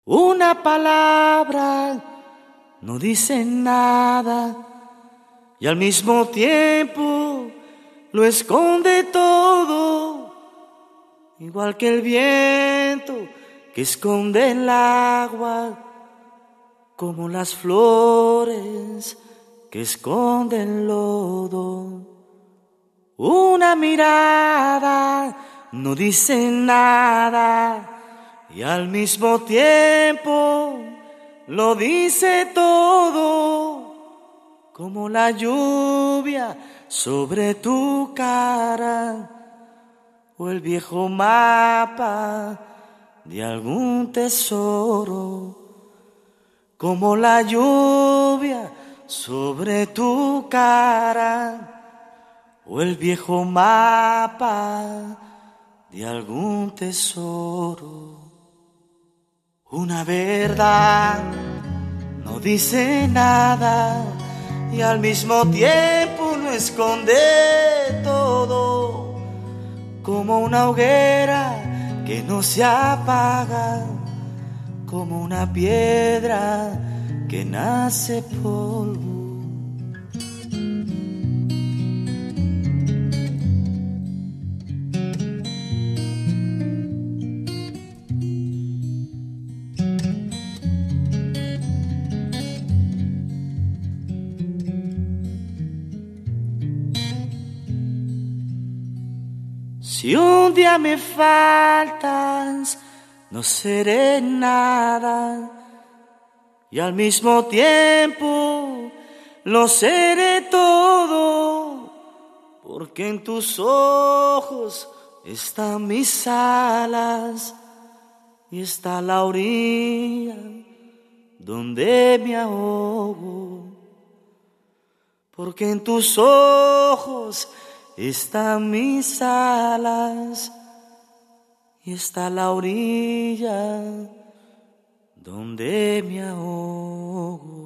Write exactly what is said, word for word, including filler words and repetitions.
Una palabra no dice nada y al mismo tiempo lo esconde todo, igual que el viento que esconde el agua, como las flores que esconden el lodo. Una mirada no dice nada y al mismo tiempo lo dice todo, como la lluvia sobre tu cara o el viejo mapa de algún tesoro, como la lluvia sobre tu cara o el viejo mapa de algún tesoro. Una verdad no dice nada y al mismo tiempo lo esconde todo, como una hoguera que no se apaga, como una piedra que nace polvo. Si un día me faltas, no seré nada y al mismo tiempo lo seré todo, porque en tus ojos están mis alas y está la orilla donde me ahogo, porque en tus ojos están mis alas y está la orilla donde me ahogo.